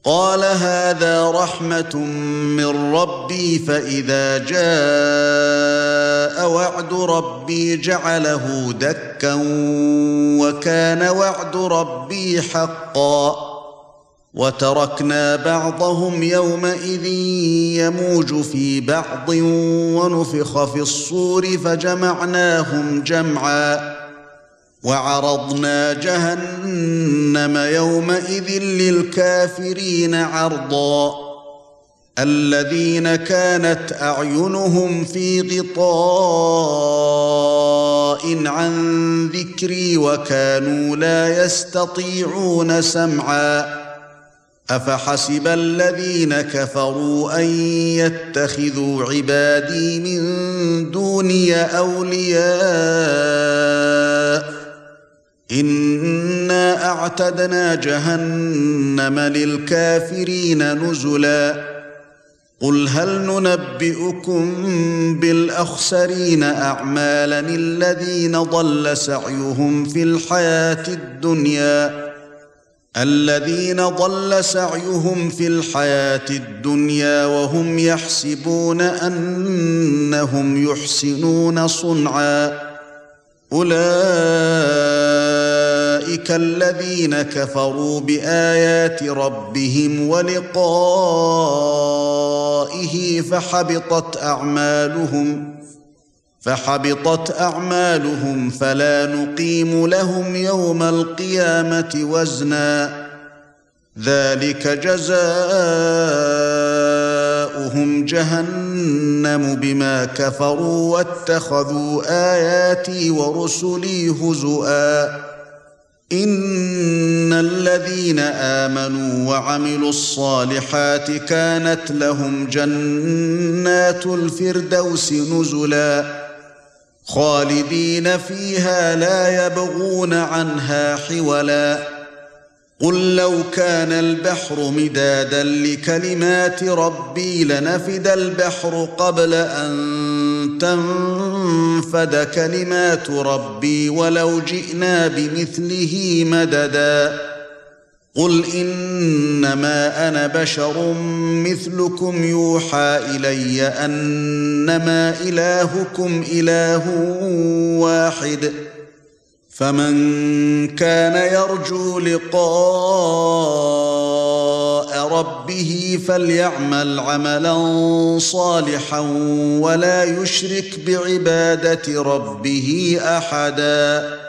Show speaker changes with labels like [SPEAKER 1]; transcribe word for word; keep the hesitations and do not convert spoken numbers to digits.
[SPEAKER 1] قال هذا رحمة من ربي فإذا جاء وعد ربي جعله دكا وكان وعد ربي حقا وتركنا بعضهم يومئذ يموج في بعض ونفخ في الصور فجمعناهم جمعا وعرضنا جهنم يومئذ للكافرين عرضا الذين كانت أعينهم في غطاء عن ذكري وكانوا لا يستطيعون سمعا أفحسب الذين كفروا أن يتخذوا عبادي من دوني أولياء إنا أعتدنا جهنم للكافرين نزلا قل هل ننبئكم بالأخسرين أعمالا الذين ضل سعيهم في الحياة الدنيا الذين ضل سعيهم في الحياة الدنيا وهم يحسبون أنهم يحسنون صنعا أولئك الذين كفروا بآيات ربهم ولقائه فحبطت أعمالهم فحبطت أعمالهم فلا نقيم لهم يوم القيامة وزنا ذلك جزاؤهم جهنم بما كفروا واتخذوا آياتي ورسلي هزؤا إن الذين آمنوا وعملوا الصالحات كانت لهم جنات الفردوس نزلا خالدين فيها لا يبغون عنها حولا قل لو كان البحر مدادا لكلمات ربي لنفد البحر قبل أن تنفد كلمات ربي ولو جئنا بمثله مددا قل إنما أنا بشر مثلكم يوحى إلي أنما إلهكم إله واحد فمن كان يرجو لقاء ربه فليعمل عملا صالحا ولا يشرك بعبادة ربه أحدا.